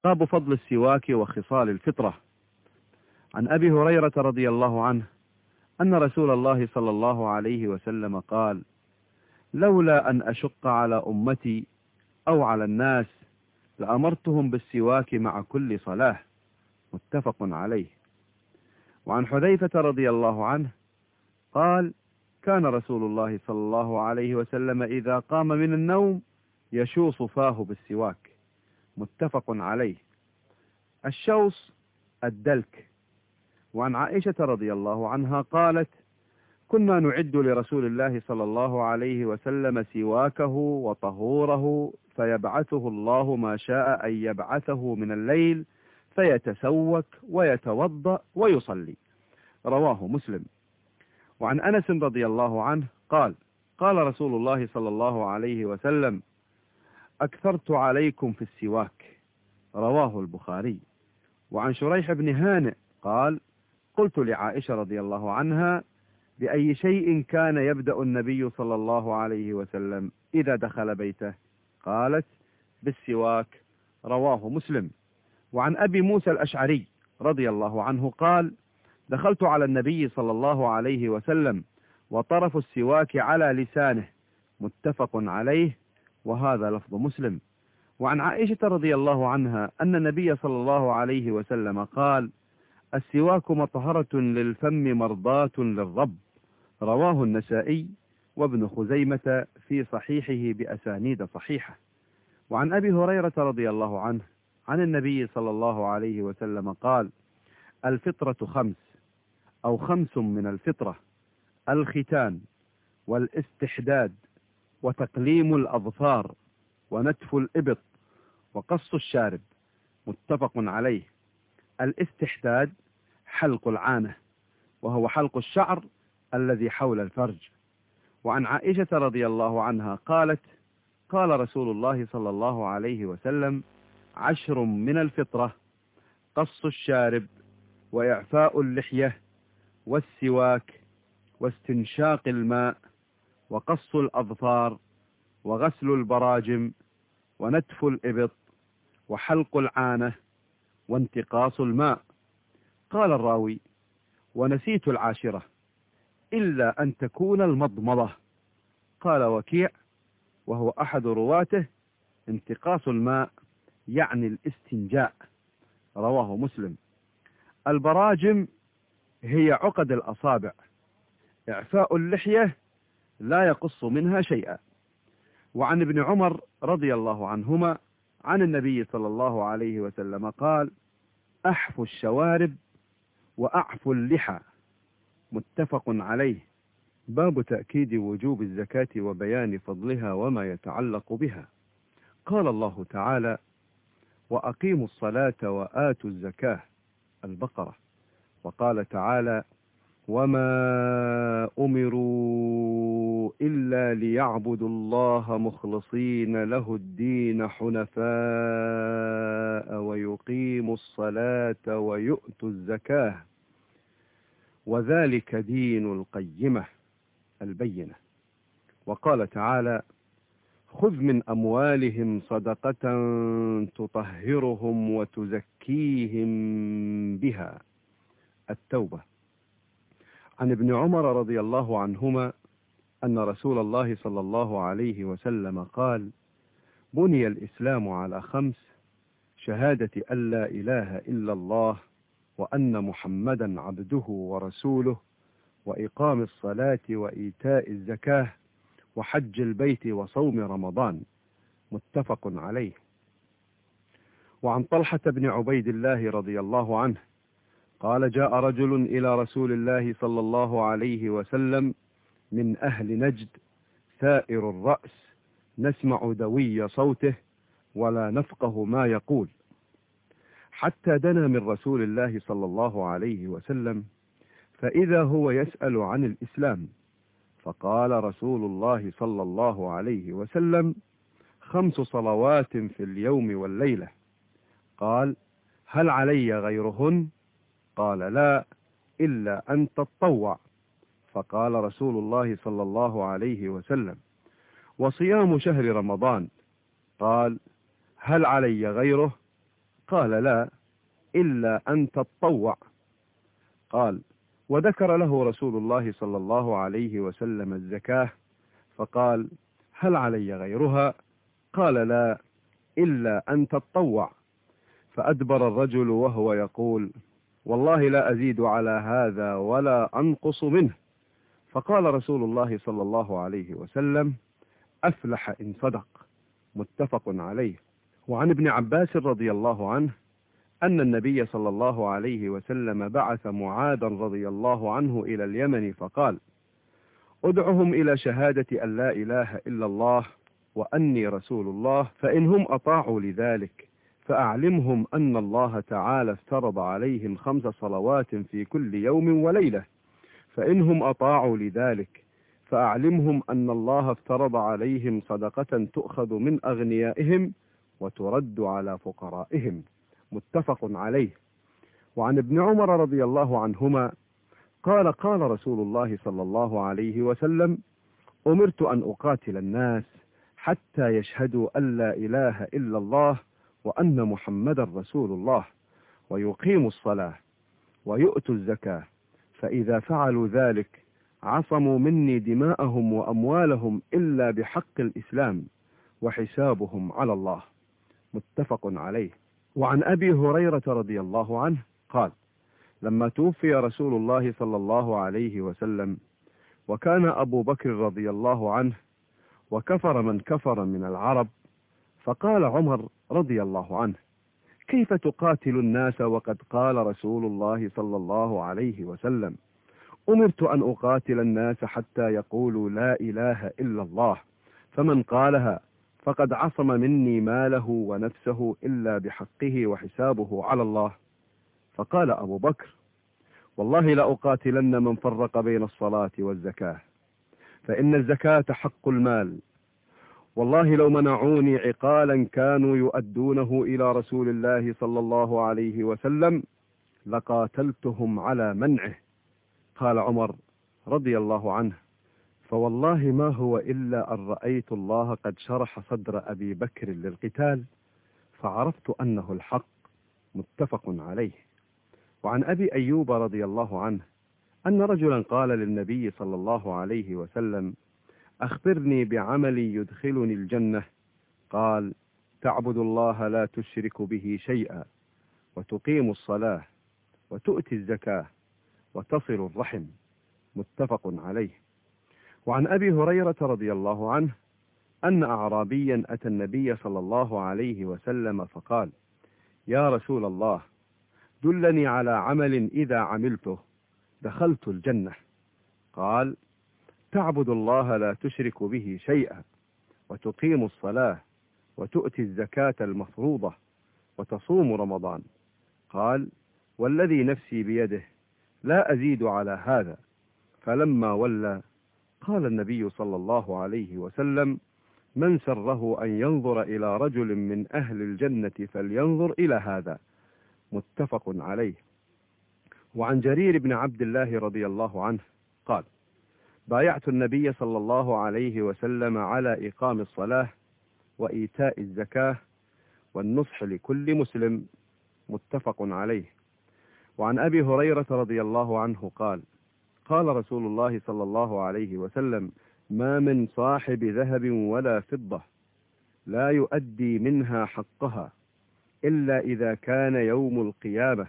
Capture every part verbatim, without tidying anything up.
باب فضل السواك وخصال الفطرة. عن أبي هريرة رضي الله عنه أن رسول الله صلى الله عليه وسلم قال: لولا أن أشق على أمتي أو على الناس لأمرتهم بالسواك مع كل صلاة. متفق عليه. وعن حذيفة رضي الله عنه قال: كان رسول الله صلى الله عليه وسلم إذا قام من النوم يشوص فاه بالسواك. متفق عليه. الشوص الدلك. وعن عائشة رضي الله عنها قالت: كنا نعد لرسول الله صلى الله عليه وسلم سواكه وطهوره فيبعثه الله ما شاء أن يبعثه من الليل فيتسوك ويتوضأ ويصلي. رواه مسلم. وعن أنس رضي الله عنه قال: قال رسول الله صلى الله عليه وسلم: أكثرت عليكم في السواك. رواه البخاري. وعن شريح بن هانئ قال: قلت لعائشة رضي الله عنها: بأي شيء كان يبدأ النبي صلى الله عليه وسلم إذا دخل بيته؟ قالت: بالسواك. رواه مسلم. وعن أبي موسى الأشعري رضي الله عنه قال: دخلت على النبي صلى الله عليه وسلم وطرف السواك على لسانه. متفق عليه، وهذا لفظ مسلم. وعن عائشة رضي الله عنها أن النبي صلى الله عليه وسلم قال: السواك مطهرة للفم مرضاة للرب. رواه النسائي وابن خزيمة في صحيحه بأسانيد صحيحة. وعن أبي هريرة رضي الله عنه عن النبي صلى الله عليه وسلم قال: الفطرة خمس أو خمس من الفطرة: الختان والاستحداد وتقليم الأظفار ونتف الإبط وقص الشارب. متفق عليه. الاستحداد حلق العانة، وهو حلق الشعر الذي حول الفرج. وعن عائشة رضي الله عنها قالت: قال رسول الله صلى الله عليه وسلم: عشر من الفطرة: قص الشارب وإعفاء اللحية والسواك واستنشاق الماء وقص الأظفار وغسل البراجم ونتف الإبط وحلق العانة وانتقاص الماء. قال الراوي: ونسيت العاشرة إلا أن تكون المضمضة. قال وكيع وهو أحد رواته: انتقاص الماء يعني الاستنجاء. رواه مسلم. البراجم هي عقد الأصابع. إعفاء اللحية لا يقص منها شيئا. وعن ابن عمر رضي الله عنهما عن النبي صلى الله عليه وسلم قال: أحفوا الشوارب وأعفوا اللحى. متفق عليه. باب تأكيد وجوب الزكاة وبيان فضلها وما يتعلق بها. قال الله تعالى: وأقيموا الصلاة وآتوا الزكاة. البقرة. وقال تعالى: وما أمروا إلا ليعبدوا الله مخلصين له الدين حنفاء ويقيموا الصلاة ويؤتوا الزكاة وذلك دين القيمة. البينة. وقال تعالى: خذ من أموالهم صدقة تطهرهم وتزكيهم بها. التوبة. عن ابن عمر رضي الله عنهما أن رسول الله صلى الله عليه وسلم قال: بني الإسلام على خمس: شهادة أن لا إله إلا الله وأن محمدا عبده ورسوله وإقام الصلاة وإيتاء الزكاة وحج البيت وصوم رمضان. متفق عليه. وعن طلحة بن عبيد الله رضي الله عنه قال: جاء رجل إلى رسول الله صلى الله عليه وسلم من أهل نجد ثائر الرأس نسمع دوي صوته ولا نفقه ما يقول، حتى دنا من رسول الله صلى الله عليه وسلم فإذا هو يسأل عن الإسلام، فقال رسول الله صلى الله عليه وسلم: خمس صلوات في اليوم والليلة. قال: هل علي غيرهن؟ قال: لا، إلا أن تتطوع. فقال رسول الله صلى الله عليه وسلم: وصيام شهر رمضان؟ قال: هل علي غيره؟ قال لا إلا أن تتطوع. قال وذكر له رسول الله صلى الله عليه وسلم الزكاة فقال هل علي غيرها؟ قال لا إلا أن تتطوع. فأدبر الرجل وهو يقول والله لا أزيد على هذا ولا أنقص منه. فقال رسول الله صلى الله عليه وسلم أفلح إن صدق. متفق عليه. وعن ابن عباس رضي الله عنه أن النبي صلى الله عليه وسلم بعث معاذا رضي الله عنه إلى اليمن فقال ادعهم إلى شهادة أن لا إله إلا الله وأني رسول الله، فإنهم أطاعوا لذلك فأعلمهم أن الله تعالى افترض عليهم خمس صلوات في كل يوم وليلة، فإنهم أطاعوا لذلك فأعلمهم أن الله افترض عليهم صدقة تؤخذ من أغنيائهم وترد على فقرائهم. متفق عليه. وعن ابن عمر رضي الله عنهما قال قال رسول الله صلى الله عليه وسلم أمرت أن أقاتل الناس حتى يشهدوا أن لا إله إلا الله وأن محمدا رسول الله ويقيموا الصلاة ويؤتوا الزكاة، فإذا فعلوا ذلك عصموا مني دماءهم وأموالهم إلا بحق الإسلام وحسابهم على الله. متفق عليه. وعن أبي هريرة رضي الله عنه قال لما توفي رسول الله صلى الله عليه وسلم وكان أبو بكر رضي الله عنه وكفر من كفر من العرب، فقال عمر رضي الله عنه كيف تقاتل الناس وقد قال رسول الله صلى الله عليه وسلم أمرت أن أقاتل الناس حتى يقولوا لا إله إلا الله، فمن قالها فقد عصم مني ماله ونفسه إلا بحقه وحسابه على الله. فقال أبو بكر والله لأقاتلن من فرق بين الصلاة والزكاة، فإن الزكاة حق المال، والله لو منعوني عقالا كانوا يؤدونه إلى رسول الله صلى الله عليه وسلم لقاتلتهم على منعه. قال عمر رضي الله عنه فوالله ما هو إلا أن رأيت الله قد شرح صدر أبي بكر للقتال فعرفت أنه الحق. متفق عليه. وعن أبي أيوب رضي الله عنه أن رجلا قال للنبي صلى الله عليه وسلم أخبرني بعمل يدخلني الجنة. قال تعبد الله لا تشرك به شيئا وتقيم الصلاة وتؤتي الزكاة وتصل الرحم. متفق عليه. وعن أبي هريرة رضي الله عنه أن أعرابيا أتى النبي صلى الله عليه وسلم فقال يا رسول الله دلني على عمل إذا عملته دخلت الجنة. قال تعبد الله لا تشرك به شيئا وتقيم الصلاة وتؤتي الزكاة المفروضة وتصوم رمضان. قال والذي نفسي بيده لا أزيد على هذا. فلما ولى قال النبي صلى الله عليه وسلم من سره أن ينظر إلى رجل من أهل الجنة فلينظر إلى هذا. متفق عليه. وعن جرير بن عبد الله رضي الله عنه قال بايعت النبي صلى الله عليه وسلم على إقام الصلاة وإيتاء الزكاة والنصح لكل مسلم. متفق عليه. وعن أبي هريرة رضي الله عنه قال قال رسول الله صلى الله عليه وسلم ما من صاحب ذهب ولا فضة لا يؤدي منها حقها إلا إذا كان يوم القيامة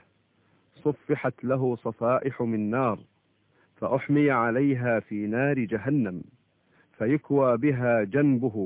صفحت له صفائح من نار فأحمي عليها في نار جهنم فيكوى بها جنبه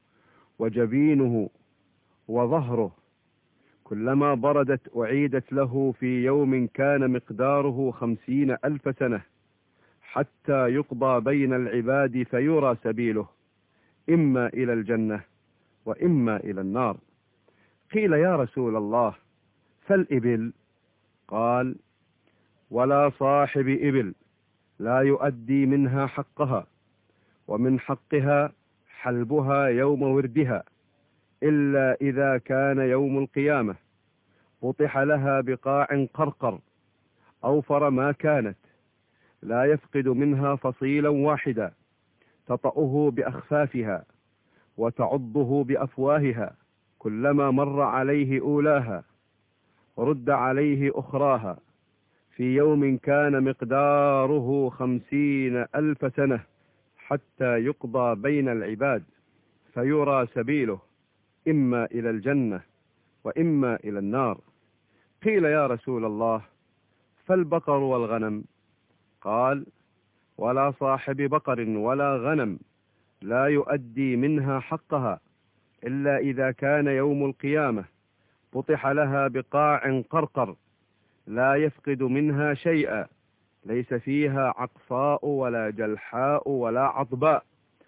وجبينه وظهره كلما بردت أعيدت له في يوم كان مقداره خمسين ألف سنة حتى يقضى بين العباد فيرى سبيله إما إلى الجنة وإما إلى النار. قيل يا رسول الله فالإبل؟ قال ولا صاحب إبل لا يؤدي منها حقها ومن حقها حلبها يوم وردها إلا إذا كان يوم القيامة بطح لها بقاع قرقر أوفر ما كانت لا يفقد منها فصيلا واحدا تطأه بأخفافها وتعضه بأفواهها كلما مر عليه أولاها رد عليه أخراها في يوم كان مقداره خمسين ألف سنة حتى يقضى بين العباد، فيرى سبيله إما إلى الجنة وإما إلى النار. قيل يا رسول الله فالبقر والغنم؟ قال ولا صاحب بقر ولا غنم لا يؤدي منها حقها إلا إذا كان يوم القيامة فتح لها بقاع قرقر لا يفقد منها شيئا، ليس فيها عقصاء ولا جلحاء ولا عضباء،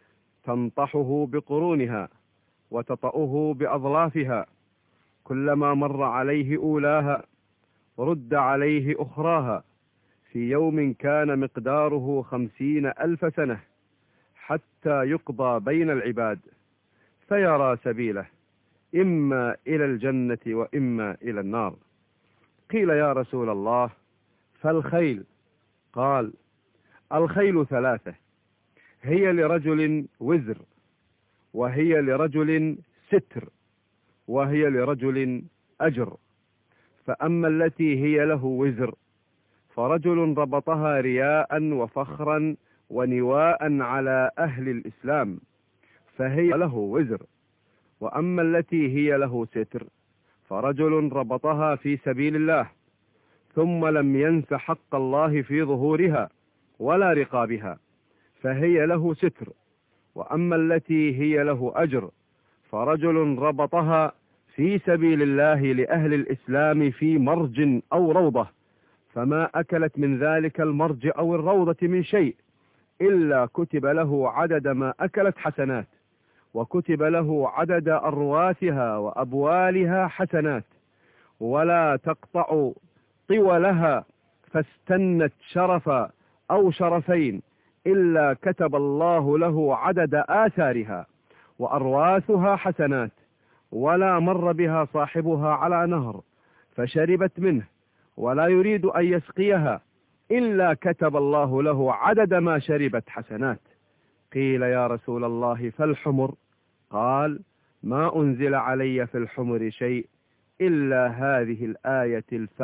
تنطحه بقرونها وتطأه بأظلافها، كلما مر عليه أولاها رد عليه أخراها في يوم كان مقداره خمسين ألف سنة حتى يقضى بين العباد، فيرى سبيله إما إلى الجنة وإما إلى النار. قيل يا رسول الله فالخيل؟ قال الخيل ثلاثة، هي لرجل وزر، وهي لرجل ستر، وهي لرجل أجر. فأما التي هي له وزر فرجل ربطها رياء وفخرا ونواء على أهل الإسلام فهي له وزر. وأما التي هي له ستر فرجل ربطها في سبيل الله ثم لم ينس حق الله في ظهورها ولا رقابها فهي له ستر. وأما التي هي له أجر فرجل ربطها في سبيل الله لأهل الإسلام في مرج أو روضة، فما أكلت من ذلك المرج أو الروضة من شيء إلا كتب له عدد ما أكلت حسنات، وكتب له عدد أرواثها وأبوالها حسنات، ولا تقطع طولها فاستنت شرفا أو شرفين إلا كتب الله له عدد آثارها وأرواثها حسنات، ولا مر بها صاحبها على نهر فشربت منه ولا يريد أن يسقيها إلا كتب الله له عدد ما شربت حسنات. قيل يا رسول الله فالحمر؟ قال ما أنزل علي في الحمر شيء إلا هذه الآية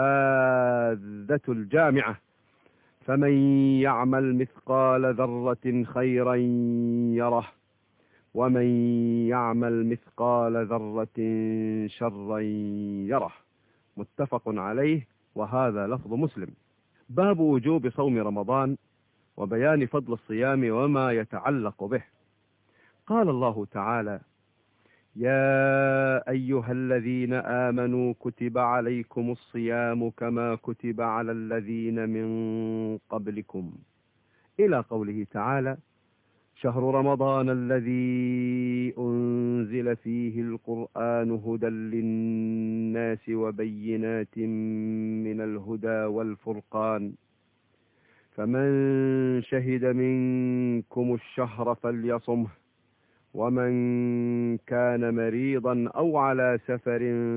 الفاذة الجامعة: فمن يعمل مثقال ذرة خيرا يره ومن يعمل مثقال ذرة شرا يره. متفق عليه، وهذا لفظ مسلم. باب وجوب صوم رمضان وبيان فضل الصيام وما يتعلق به. قال الله تعالى: يا أيها الذين آمنوا كتب عليكم الصيام كما كتب على الذين من قبلكم، إلى قوله تعالى: شهر رمضان الذي أنزل فيه القرآن هدى للناس وبينات من الهدى والفرقان، فمن شهد منكم الشهر فليصمه، ومن كان مريضا أو على سفر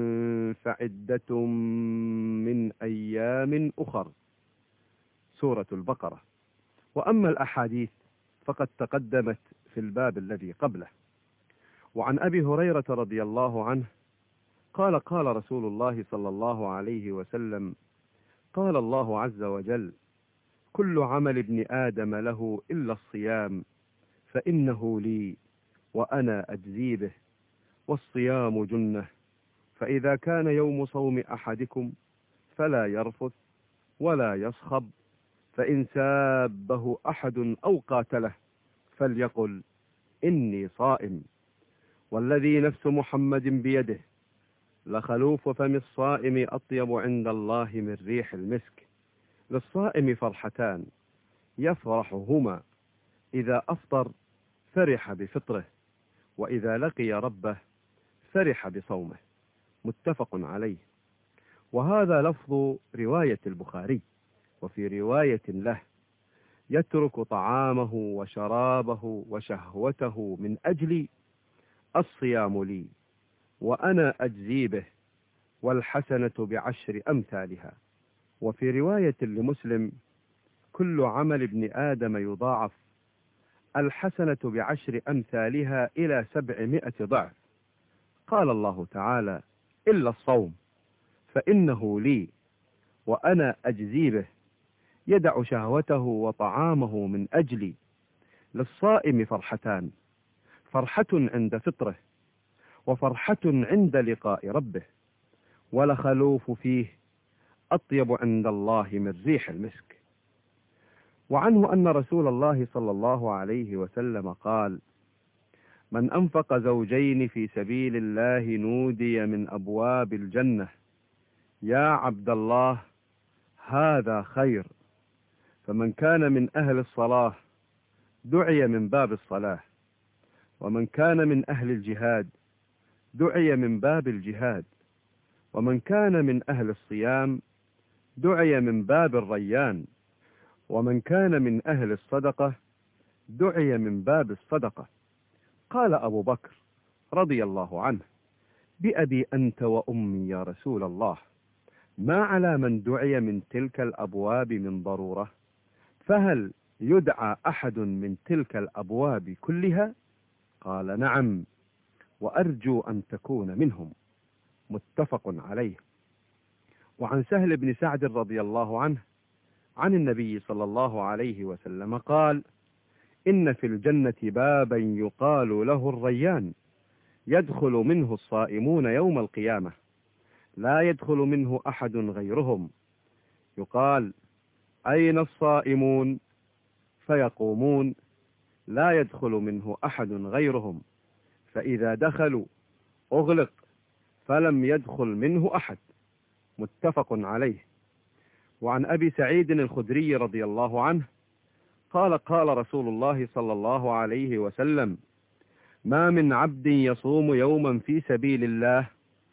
فعدة من أيام أخر. سورة البقرة. وأما الأحاديث فقد تقدمت في الباب الذي قبله. وعن أبي هريرة رضي الله عنه قال: قال رسول الله صلى الله عليه وسلم: قال الله عز وجل: كل عمل ابن آدم له إلا الصيام فإنه لي وأنا أجزي به، والصيام جنة، فإذا كان يوم صوم أحدكم فلا يرفث ولا يصخب، فإن سابه أحد أو قاتله فليقل إني صائم، والذي نفس محمد بيده لخلوف فم الصائم أطيب عند الله من ريح المسك. للصائم فرحتان يفرحهما: إذا أفطر فرح بفطره، وإذا لقي ربه فرح بصومه. متفق عليه. وهذا لفظ رواية البخاري. وفي رواية له: يترك طعامه وشرابه وشهوته من أجلي، الصيام لي وأنا أجزي به، والحسنة بعشر أمثالها. وفي رواية لمسلم: كل عمل ابن آدم يضاعف، الحسنة بعشر أمثالها إلى سبعمائة ضعف. قال الله تعالى: إلا الصوم فإنه لي وأنا أجزي به، يدع شهوته وطعامه من أجلي. للصائم فرحتان، فرحة عند فطره وفرحة عند لقاء ربه، ولخلوف فيه أطيب عند الله من ريح المسك. وعنه أن رسول الله صلى الله عليه وسلم قال: من أنفق زوجين في سبيل الله نودي من أبواب الجنة: يا عبد الله هذا خير. فمن كان من أهل الصلاة دعي من باب الصلاة، ومن كان من أهل الجهاد دعي من باب الجهاد، ومن كان من أهل الصيام دعي من باب الريان، ومن كان من أهل الصدقة دعي من باب الصدقة. قال أبو بكر رضي الله عنه: بأبي أنت وأمي يا رسول الله، ما على من دعي من تلك الأبواب من ضرورة؟ فهل يدعى أحد من تلك الأبواب كلها؟ قال: نعم، وأرجو أن تكون منهم. متفق عليه. وعن سهل بن سعد رضي الله عنه عن النبي صلى الله عليه وسلم قال: إن في الجنة بابا يقال له الريان، يدخل منه الصائمون يوم القيامة، لا يدخل منه أحد غيرهم. يقال: أين الصائمون؟ فيقومون: لا يدخل منه أحد غيرهم. فإذا دخلوا أغلق فلم يدخل منه أحد. متفق عليه. وعن أبي سعيد الخدري رضي الله عنه قال: قال رسول الله صلى الله عليه وسلم: ما من عبد يصوم يوما في سبيل الله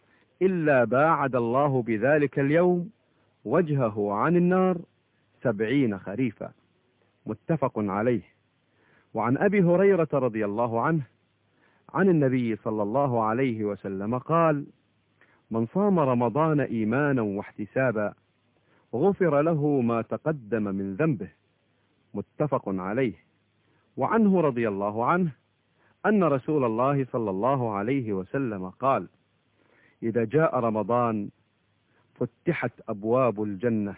إلا باعد الله بذلك اليوم وجهه عن النار سبعين خريفا. متفق عليه. وعن أبي هريرة رضي الله عنه عن النبي صلى الله عليه وسلم قال: من صام رمضان إيمانا واحتسابا غفر له ما تقدم من ذنبه. متفق عليه. وعنه رضي الله عنه أن رسول الله صلى الله عليه وسلم قال: إذا جاء رمضان فتحت أبواب الجنة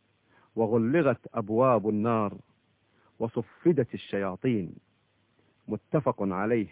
وغلغت أبواب النار وصفدت الشياطين. متفق عليه.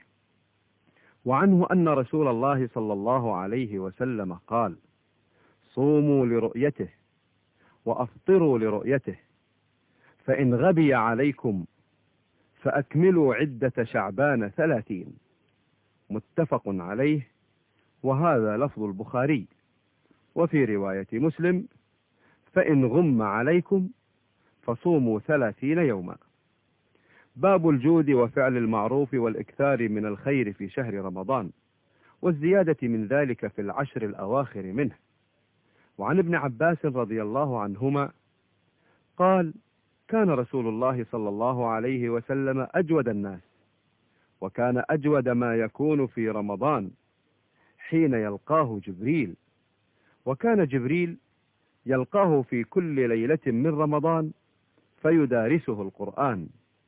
وعنه أن رسول الله صلى الله عليه وسلم قال: صوموا لرؤيته وأفطروا لرؤيته، فإن غبي عليكم فأكملوا عدة شعبان ثلاثين. متفق عليه. وهذا لفظ البخاري. وفي رواية مسلم: فإن غم عليكم فصوموا ثلاثين يوما. باب الجود وفعل المعروف والإكثار من الخير في شهر رمضان، والزيادة من ذلك في العشر الأواخر منه. وعن ابن عباس رضي الله عنهما قال: كان رسول الله صلى الله عليه وسلم أجود الناس، وكان أجود ما يكون في رمضان حين يلقاه جبريل، وكان جبريل يلقاه في كل ليلة من رمضان فيدارسه القرآن،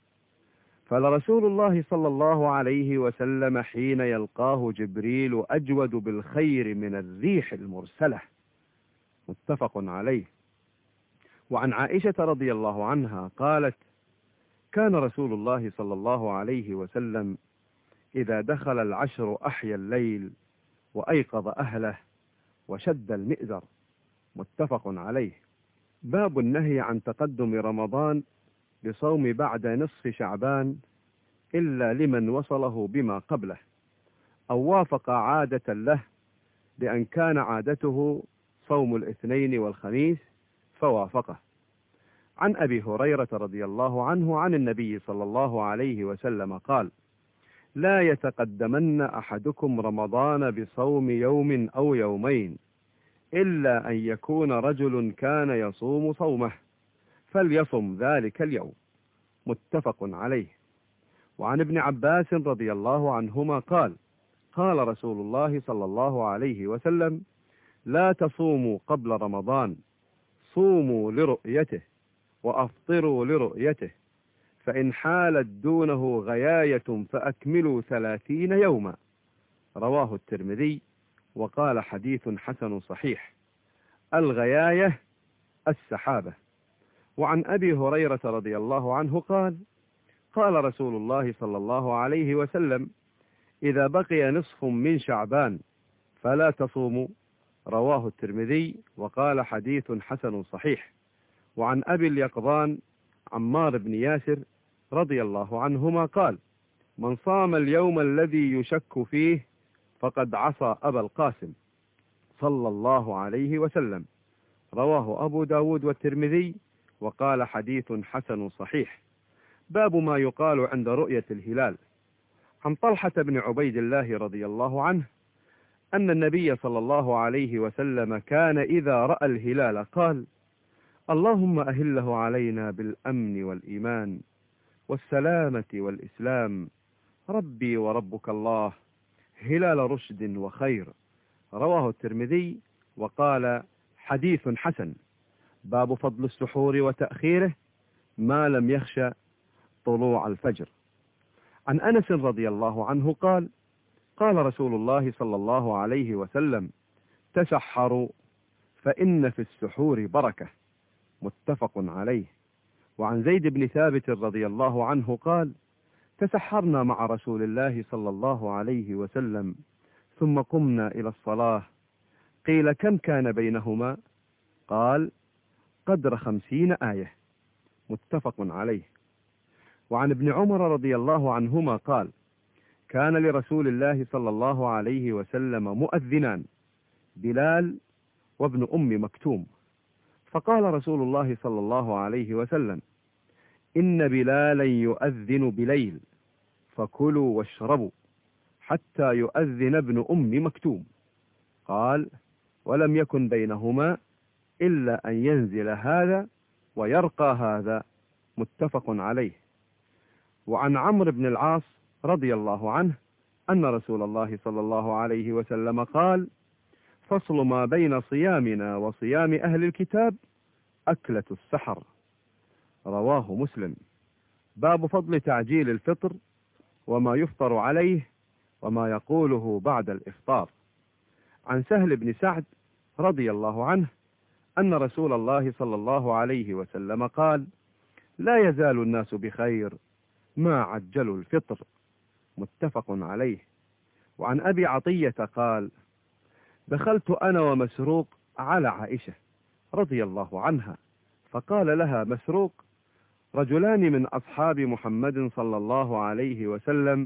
فلرسول الله صلى الله عليه وسلم حين يلقاه جبريل أجود بالخير من الريح المرسلة. متفق عليه. وعن عائشة رضي الله عنها قالت: كان رسول الله صلى الله عليه وسلم إذا دخل العشر أحيا الليل وأيقظ أهله وشد المئزر. متفق عليه. باب النهي عن تقدم رمضان بصوم بعد نصف شعبان إلا لمن وصله بما قبله أو وافق عادة له، بأن كان عادته صوم الاثنين والخميس فوافقه. عن أبي هريرة رضي الله عنه عن النبي صلى الله عليه وسلم قال: لا يتقدمن أحدكم رمضان بصوم يوم أو يومين إلا أن يكون رجل كان يصوم صومه فليصم ذلك اليوم. متفق عليه. وعن ابن عباس رضي الله عنهما قال: قال رسول الله صلى الله عليه وسلم: لا تصوموا قبل رمضان، صوموا لرؤيته وأفطروا لرؤيته، فإن حالت دونه غياية فأكملوا ثلاثين يوما. رواه الترمذي وقال: حديث حسن صحيح. الغياية السحابة. وعن أبي هريرة رضي الله عنه قال قال رسول الله صلى الله عليه وسلم إذا بقي نصف من شعبان فلا تصوموا. رواه الترمذي وقال حديث حسن صحيح. وعن أبي اليقظان عمار بن ياسر رضي الله عنهما قال من صام اليوم الذي يشك فيه فقد عصى أبا القاسم صلى الله عليه وسلم. رواه أبو داود والترمذي وقال حديث حسن صحيح. باب ما يقال عند رؤية الهلال. عن طلحة بن عبيد الله رضي الله عنه أن النبي صلى الله عليه وسلم كان إذا رأى الهلال قال اللهم أهله علينا بالأمن والإيمان والسلامة والإسلام ربي وربك الله هلال رشد وخير. رواه الترمذي وقال حديث حسن. باب فضل السحور وتأخيره ما لم يخشى طلوع الفجر. عن أنس رضي الله عنه قال قال رسول الله صلى الله عليه وسلم تسحروا فإن في السحور بركة. متفق عليه. وعن زيد بن ثابت رضي الله عنه قال تسحرنا مع رسول الله صلى الله عليه وسلم ثم قمنا إلى الصلاة قيل كم كان بينهما قال قدر خمسين آية. متفق عليه. وعن ابن عمر رضي الله عنهما قال كان لرسول الله صلى الله عليه وسلم مؤذنان بلال وابن أم مكتوم فقال رسول الله صلى الله عليه وسلم إن بلالا يؤذن بليل فكلوا واشربوا حتى يؤذن ابن أم مكتوم. قال ولم يكن بينهما إلا أن ينزل هذا ويرقى هذا. متفق عليه. وعن عمرو بن العاص رضي الله عنه أن رسول الله صلى الله عليه وسلم قال فصل ما بين صيامنا وصيام أهل الكتاب أكلة السحر. رواه مسلم. باب فضل تعجيل الفطر وما يفطر عليه وما يقوله بعد الإفطار. عن سهل بن سعد رضي الله عنه أن رسول الله صلى الله عليه وسلم قال لا يزال الناس بخير ما عجلوا الفطر. متفق عليه. وعن أبي عطية قال دخلت أنا ومسروق على عائشة رضي الله عنها فقال لها مسروق رجلان من أصحاب محمد صلى الله عليه وسلم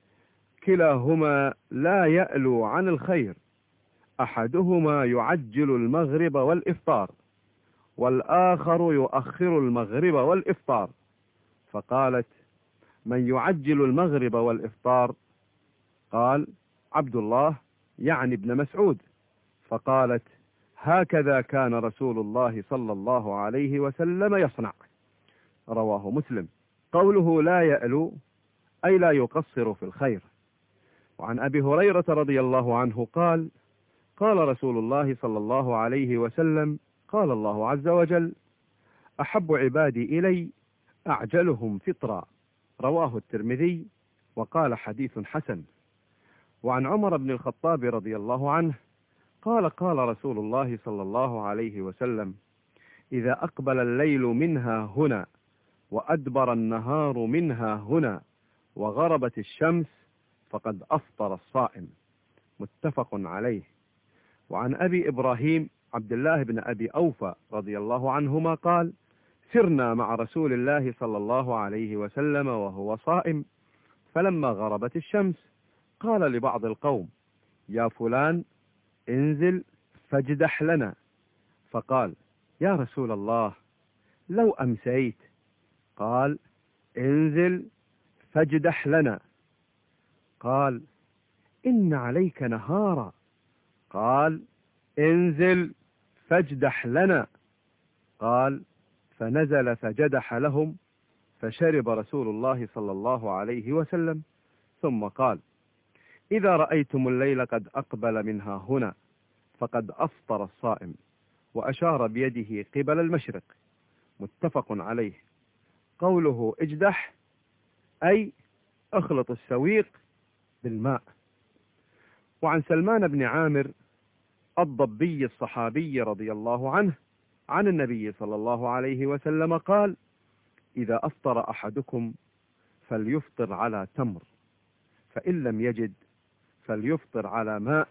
كلاهما لا يألو عن الخير أحدهما يعجل المغرب والإفطار والآخر يؤخر المغرب والإفطار. فقالت من يعجل المغرب والإفطار قال عبد الله يعني ابن مسعود. فقالت هكذا كان رسول الله صلى الله عليه وسلم يصنع. رواه مسلم. قوله لا يألو أي لا يقصر في الخير. وعن أبي هريرة رضي الله عنه قال قال رسول الله صلى الله عليه وسلم قال الله عز وجل أحب عبادي إلي أعجلهم فطرا. رواه الترمذي وقال حديث حسن. وعن عمر بن الخطاب رضي الله عنه قال قال رسول الله صلى الله عليه وسلم إذا أقبل الليل منها هنا وأدبر النهار منها هنا وغربت الشمس فقد أفطر الصائم. متفق عليه. وعن أبي إبراهيم عبد الله بن أبي أوفى رضي الله عنهما قال سرنا مع رسول الله صلى الله عليه وسلم وهو صائم فلما غربت الشمس قال لبعض القوم يا فلان انزل فاجدح لنا. فقال يا رسول الله لو أمسيت. قال انزل فاجدح لنا. قال إن عليك نهارا. قال انزل فاجدح لنا. قال فنزل فجدح لهم فشرب رسول الله صلى الله عليه وسلم ثم قال إذا رأيتم الليل قد أقبل منها هنا فقد أفطر الصائم وأشار بيده قبل المشرق. متفق عليه. قوله اجدح أي اخلط السويق بالماء. وعن سلمان بن عامر الضبي الصحابي رضي الله عنه عن النبي صلى الله عليه وسلم قال: إذا أفطر أحدكم فليفطر على تمر، فإن لم يجد فليفطر على ماء،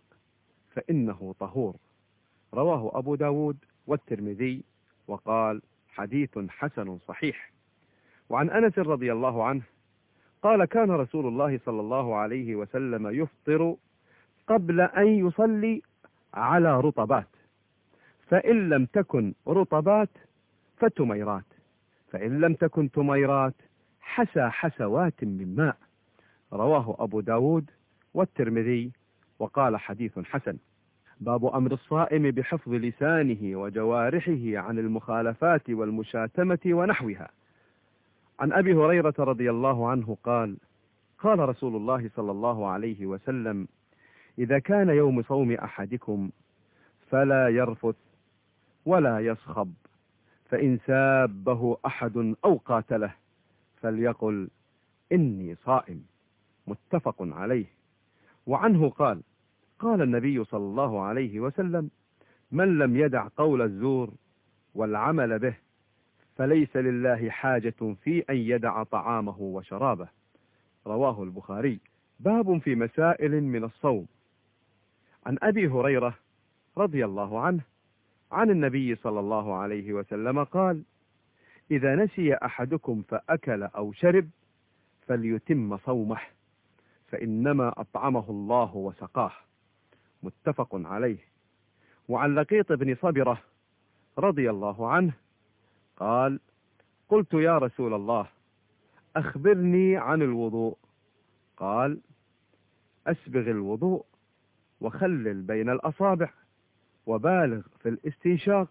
فإنه طهور. رواه أبو داود والترمذي وقال: حديث حسن صحيح. وعن أنس رضي الله عنه قال: كان رسول الله صلى الله عليه وسلم يفطر قبل أن يصلي على رطبات، فإن لم تكن رطبات فتميرات، فإن لم تكن تميرات حسى حسوات من ماء. رواه أبو داود والترمذي وقال: حديث حسن. باب أمر الصائم بحفظ لسانه وجوارحه عن المخالفات والمشاتمة ونحوها. عن أبي هريرة رضي الله عنه قال: قال رسول الله صلى الله عليه وسلم: إذا كان يوم صوم أحدكم فلا يرفث ولا يصخب، فإن سابه أحد أو قاتله فليقل إني صائم. متفق عليه. وعنه قال: قال النبي صلى الله عليه وسلم: من لم يدع قول الزور والعمل به فليس لله حاجة في أن يدع طعامه وشرابه. رواه البخاري. باب في مسائل من الصوم. عن أبي هريرة رضي الله عنه عن النبي صلى الله عليه وسلم قال: إذا نسي أحدكم فأكل أو شرب فليتم صومه، فإنما أطعمه الله وسقاه. متفق عليه. وعن لقيط بن صبرة رضي الله عنه قال: قلت يا رسول الله أخبرني عن الوضوء. قال: أسبغ الوضوء وخلل بين الأصابع وبالغ في الاستنشاق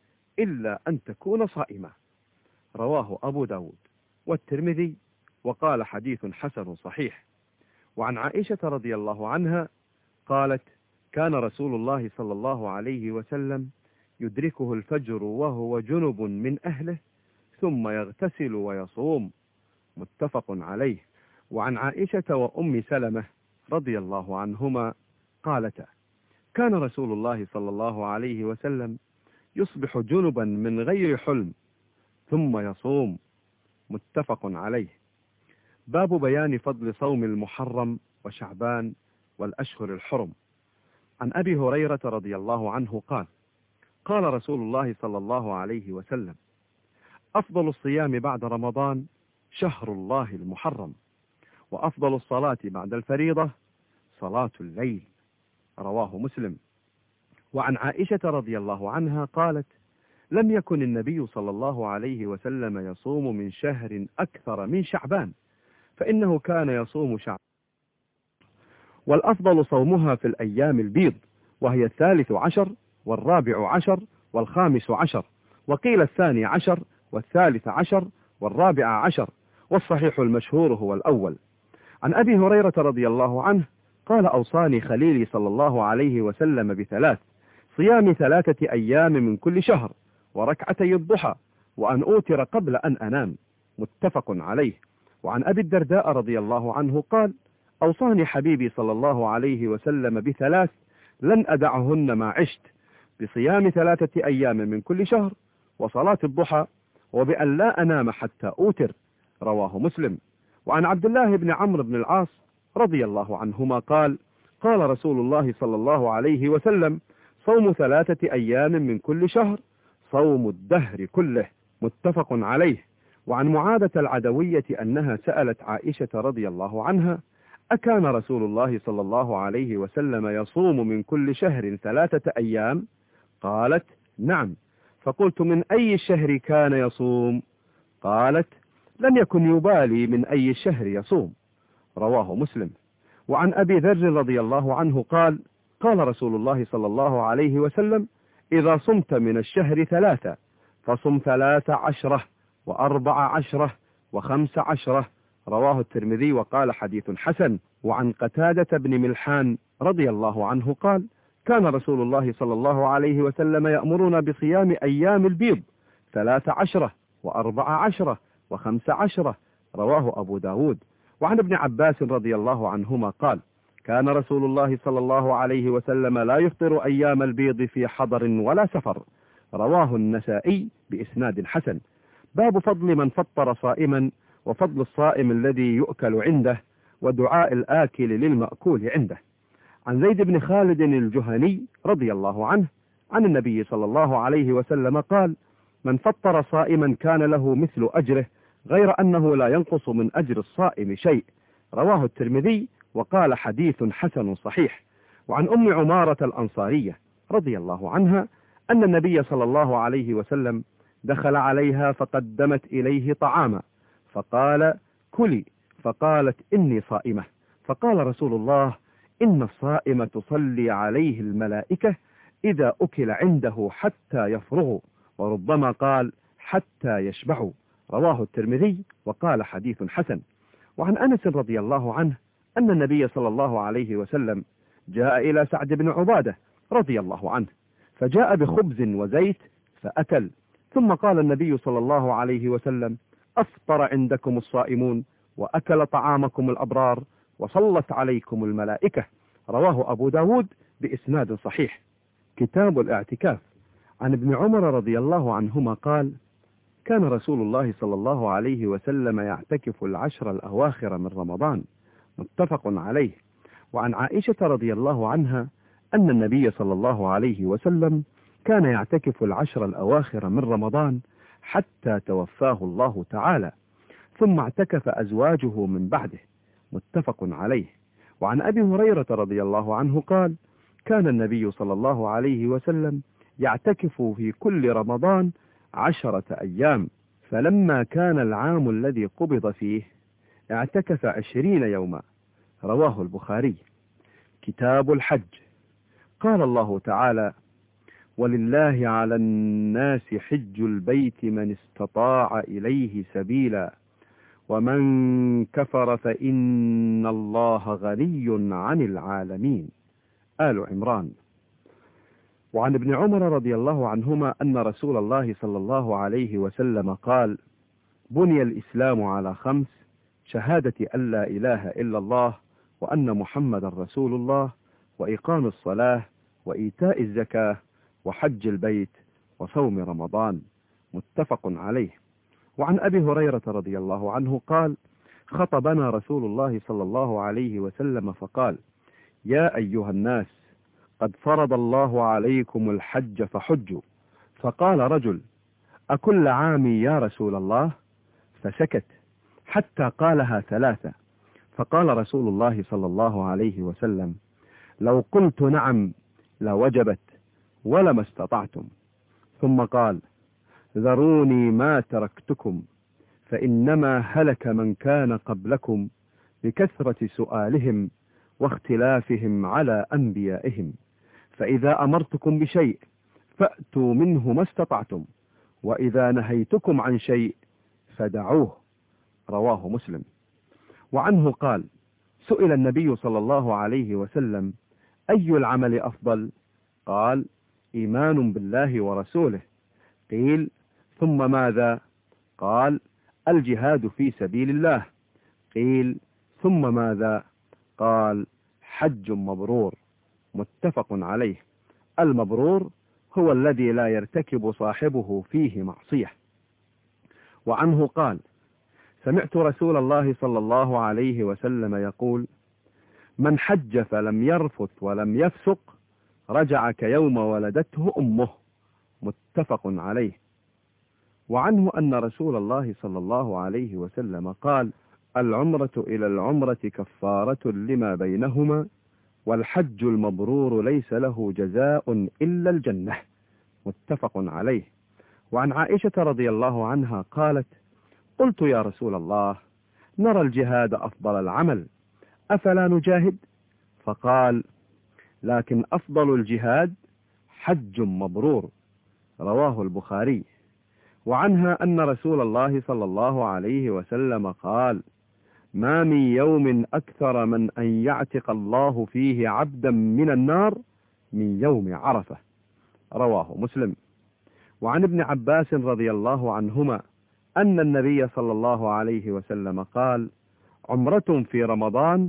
إلا أن تكون صائمة. رواه أبو داود والترمذي وقال: حديث حسن صحيح. وعن عائشة رضي الله عنها قالت: كان رسول الله صلى الله عليه وسلم يدركه الفجر وهو جنب من أهله ثم يغتسل ويصوم. متفق عليه. وعن عائشة وأم سلمة رضي الله عنهما قالتا: كان رسول الله صلى الله عليه وسلم يصبح جنبا من غير حلم ثم يصوم. متفق عليه. باب بيان فضل صوم المحرم وشعبان والأشهر الحرم. عن أبي هريرة رضي الله عنه قال: قال رسول الله صلى الله عليه وسلم: أفضل الصيام بعد رمضان شهر الله المحرم، وأفضل الصلاة بعد الفريضة صلاة الليل. رواه مسلم. وعن عائشة رضي الله عنها قالت: لم يكن النبي صلى الله عليه وسلم يصوم من شهر أكثر من شعبان، فإنه كان يصوم شعبان، والأفضل صومها في الأيام البيض، وهي الثالث عشر والرابع عشر والخامس عشر، وقيل الثاني عشر والثالث عشر والرابع عشر، والصحيح المشهور هو الأول. عن أبي هريرة رضي الله عنه قال: أوصاني خليلي صلى الله عليه وسلم بثلاث: صيام ثلاثة أيام من كل شهر، وركعتي الضحى، وأن أوتر قبل أن أنام. متفق عليه. وعن أبي الدرداء رضي الله عنه قال: أوصاني حبيبي صلى الله عليه وسلم بثلاث لن أدعهن ما عشت: بصيام ثلاثة أيام من كل شهر، وصلاة الضحى، وبأن لا أنام حتى أوتر. رواه مسلم. وعن عبد الله بن عمرو بن العاص رضي الله عنهما قال: قال رسول الله صلى الله عليه وسلم: صوم ثلاثة أيام من كل شهر صوم الدهر كله. متفق عليه. وعن معاذة العدوية أنها سألت عائشة رضي الله عنها: أكان رسول الله صلى الله عليه وسلم يصوم من كل شهر ثلاثة أيام؟ قالت: نعم. فقلت: من أي الشهر كان يصوم؟ قالت: لم يكن يبالي من أي الشهر يصوم. رواه مسلم. وعن أبي ذر رضي الله عنه قال: قال رسول الله صلى الله عليه وسلم: إذا صمت من الشهر ثلاثة فصم ثلاث عشرة وأربع عشرة وخمس عشرة. رواه الترمذي وقال: حديث حسن. وعن قتادة بن ملحان رضي الله عنه قال: كان رسول الله صلى الله عليه وسلم يأمرنا بصيام أيام البيض ثلاث عشرة وأربع عشرة وخمس عشرة. رواه أبو داود. وعن ابن عباس رضي الله عنهما قال: كان رسول الله صلى الله عليه وسلم لا يفطر أيام البيض في حضر ولا سفر. رواه النسائي بإسناد حسن. باب فضل من فطر صائما، وفضل الصائم الذي يؤكل عنده، ودعاء الآكل للمأكول عنده. عن زيد بن خالد الجهني رضي الله عنه عن النبي صلى الله عليه وسلم قال: من فطر صائما كان له مثل أجره، غير أنه لا ينقص من أجر الصائم شيء. رواه الترمذي وقال حديث حسن صحيح. وعن أم عمارة الأنصارية رضي الله عنها أن النبي صلى الله عليه وسلم دخل عليها فقدمت إليه طعاما فقال: كلي، فقالت: إني صائمة. فقال رسول الله: إن الصائم تصلي عليه الملائكة إذا أكل عنده حتى يفرغوا، وربما قال حتى يشبعوا. رواه الترمذي وقال حديث حسن. وعن أنس رضي الله عنه أن النبي صلى الله عليه وسلم جاء إلى سعد بن عبادة رضي الله عنه فجاء بخبز وزيت فأكل، ثم قال النبي صلى الله عليه وسلم: أفطر عندكم الصائمون، وأكل طعامكم الأبرار، وصلت عليكم الملائكة. رواه أبو داود بإسناد صحيح. كتاب الاعتكاف. عن ابن عمر رضي الله عنهما قال: كان رسول الله صلى الله عليه وسلم يعتكف العشر الأواخر من رمضان. متفق عليه. وعن عائشة رضي الله عنها أن النبي صلى الله عليه وسلم كان يعتكف العشر الأواخر من رمضان حتى توفاه الله تعالى، ثم اعتكف أزواجه من بعده. متفق عليه. وعن أبي هريرة رضي الله عنه قال: كان النبي صلى الله عليه وسلم يعتكف في كل رمضان عشرة أيام، فلما كان العام الذي قبض فيه اعتكف عشرين يوما. رواه البخاري. كتاب الحج. قال الله تعالى: ولله على الناس حج البيت من استطاع إليه سبيلا ومن كفر فإن الله غني عن العالمين. آل عمران. وعن ابن عمر رضي الله عنهما أن رسول الله صلى الله عليه وسلم قال: بني الإسلام على خمس: شهادة أن لا إله إلا الله وأن محمد رسول الله، وإقام الصلاة، وإيتاء الزكاة، وحج البيت، وصوم رمضان. متفق عليه. وعن أبي هريرة رضي الله عنه قال: خطبنا رسول الله صلى الله عليه وسلم فقال: يا أيها الناس، قد فرض الله عليكم الحج فحجوا. فقال رجل: أكل عام يا رسول الله؟ فسكت حتى قالها ثلاثة. فقال رسول الله صلى الله عليه وسلم: لو قلت نعم لوجبت ولما استطعتم. ثم قال: ذروني ما تركتكم، فإنما هلك من كان قبلكم بكثرة سؤالهم واختلافهم على أنبيائهم، فإذا أمرتكم بشيء فأتوا منه ما استطعتم، وإذا نهيتكم عن شيء فدعوه. رواه مسلم. وعنه قال: سئل النبي صلى الله عليه وسلم: أي العمل أفضل؟ قال: إيمان بالله ورسوله. قيل: ثم ماذا؟ قال: الجهاد في سبيل الله. قيل: ثم ماذا؟ قال: حج مبرور. متفق عليه. المبرور هو الذي لا يرتكب صاحبه فيه معصية. وعنه قال: سمعت رسول الله صلى الله عليه وسلم يقول: من حج فلم يرفث ولم يفسق رجع كيوم ولدته أمه. متفق عليه. وعنه أن رسول الله صلى الله عليه وسلم قال: العمرة إلى العمرة كفارة لما بينهما، والحج المبرور ليس له جزاء إلا الجنة. متفق عليه. وعن عائشة رضي الله عنها قالت: قلت يا رسول الله، نرى الجهاد أفضل العمل، أفلا نجاهد؟ فقال: لكن أفضل الجهاد حج مبرور. رواه البخاري. وعنها أن رسول الله صلى الله عليه وسلم قال: ما من يوم أكثر من أن يعتق الله فيه عبدا من النار من يوم عرفة. رواه مسلم. وعن ابن عباس رضي الله عنهما أن النبي صلى الله عليه وسلم قال: عمرة في رمضان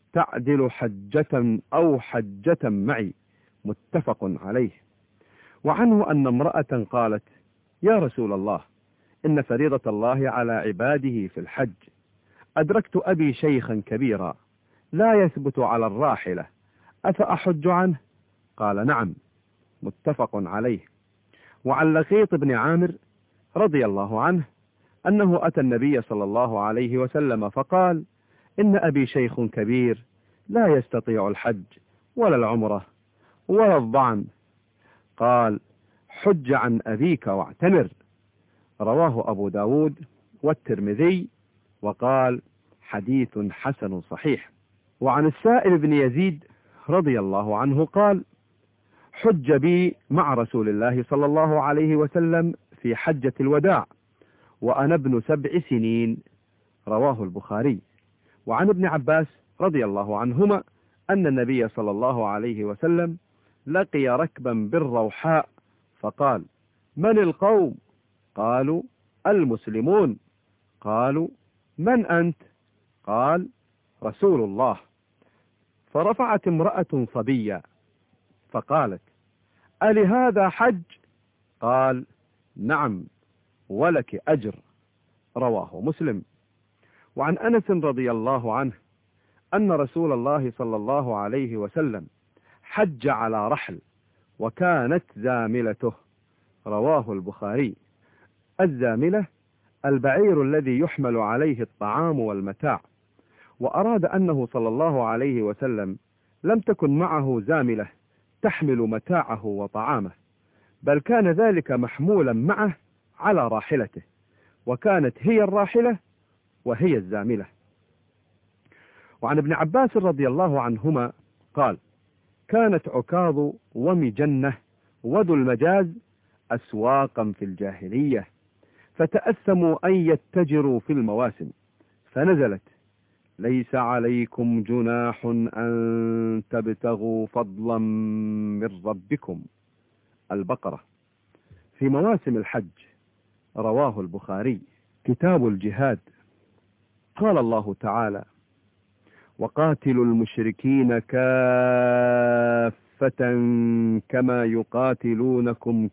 تعدل حجة أو حجة معي، متفق عليه. وعنه أن امرأة قالت: يا رسول الله، إن فريضة الله على عباده في الحج، أدركت أبي شيخا كبيرا لا يثبت على الراحلة، أفأحج عنه؟ قال: نعم، متفق عليه. وعن لقيط بن عامر رضي الله عنه أنه أتى النبي صلى الله عليه وسلم فقال: إن أبي شيخ كبير لا يستطيع الحج ولا العمرة ولا الضعن. قال: حج عن أبيك واعتمر. رواه أبو داود والترمذي، وقال: حديث حسن صحيح. وعن السائب بن يزيد رضي الله عنه قال: حج بي مع رسول الله صلى الله عليه وسلم في حجة الوداع وأنا ابن سبع سنين. رواه البخاري. وعن ابن عباس رضي الله عنهما أن النبي صلى الله عليه وسلم لقي ركبا بالروحاء فقال: من القوم؟ قالوا: المسلمون. قالوا: من أنت؟ قال: رسول الله. فرفعت امرأة صبية فقالت: ألهذا حج؟ قال: نعم، ولك أجر. رواه مسلم. وعن أنس رضي الله عنه أن رسول الله صلى الله عليه وسلم حج على رحل وكانت زاملته. رواه البخاري. الزاملة البعير الذي يحمل عليه الطعام والمتاع، وأراد أنه صلى الله عليه وسلم لم تكن معه زاملة تحمل متاعه وطعامه، بل كان ذلك محمولا معه على راحلته، وكانت هي الراحلة وهي الزاملة. وعن ابن عباس رضي الله عنهما قال: كانت عكاظ ومجنة وذو المجاز أسواقا في الجاهلية، فتأثموا أن يتجروا في المواسم، فنزلت: ليس عليكم جناح أن تبتغوا فضلا من ربكم. البقرة. في مواسم الحج. رواه البخاري. كتاب الجهاد. قال الله تعالى: وقاتلوا المشركين كافة كما يقاتلونكم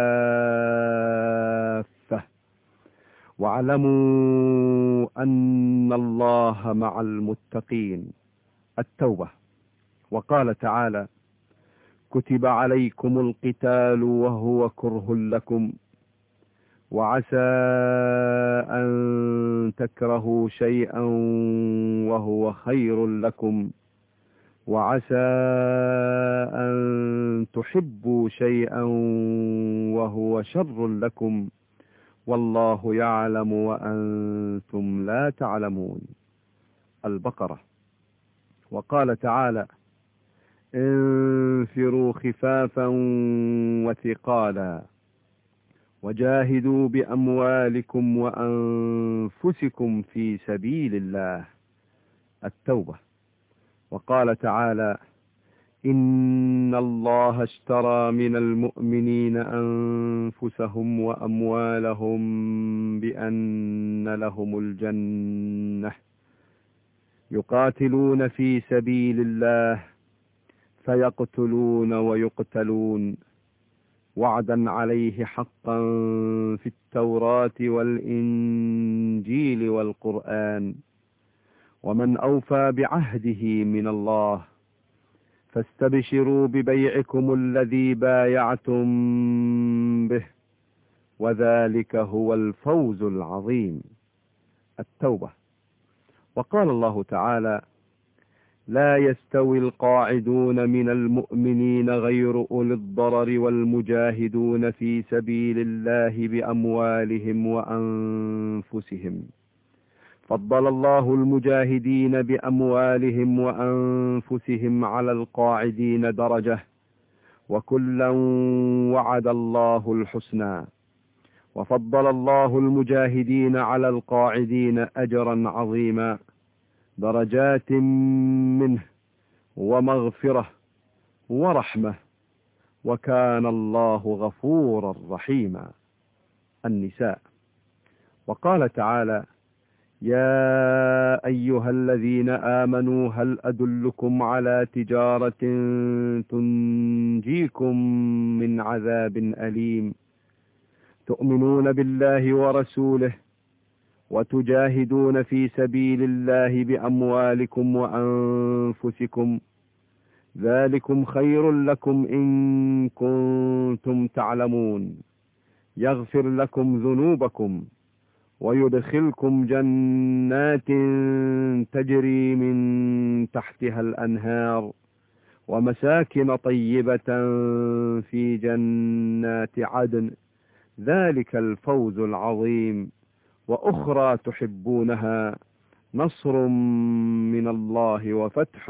كافة واعلموا أن الله مع المتقين. التوبة. وقال تعالى: كتب عليكم القتال وهو كره لكم وعسى أن تكرهوا شيئا وهو خير لكم وعسى أن تحبوا شيئا وهو شر لكم والله يعلم وأنتم لا تعلمون. البقرة. وقال تعالى: انفروا خفافا وثقالا وجاهدوا بأموالكم وأنفسكم في سبيل الله. التوبة. وقال تعالى: إن الله اشترى من المؤمنين أنفسهم وأموالهم بأن لهم الجنة يقاتلون في سبيل الله فيقتلون ويقتلون وعدا عليه حقا في التوراة والإنجيل والقرآن ومن أوفى بعهده من الله فاستبشروا ببيعكم الذي بايعتم به وذلك هو الفوز العظيم. التوبة. وقال الله تعالى: لا يستوي القاعدون من المؤمنين غير أولي الضرر والمجاهدون في سبيل الله بأموالهم وأنفسهم فضل الله المجاهدين بأموالهم وأنفسهم على القاعدين درجة وكلا وعد الله الحسنى وفضل الله المجاهدين على القاعدين أجرا عظيما درجات منه ومغفرة ورحمة وكان الله غفورا رحيما. النساء. وقال تعالى: يا أيها الذين آمنوا هل أدلكم على تجارة تنجيكم من عذاب أليم تؤمنون بالله ورسوله وتجاهدون في سبيل الله بأموالكم وأنفسكم ذلكم خير لكم إن كنتم تعلمون يغفر لكم ذنوبكم ويدخلكم جنات تجري من تحتها الأنهار ومساكن طيبة في جنات عدن ذلك الفوز العظيم وأخرى تحبونها نصر من الله وفتح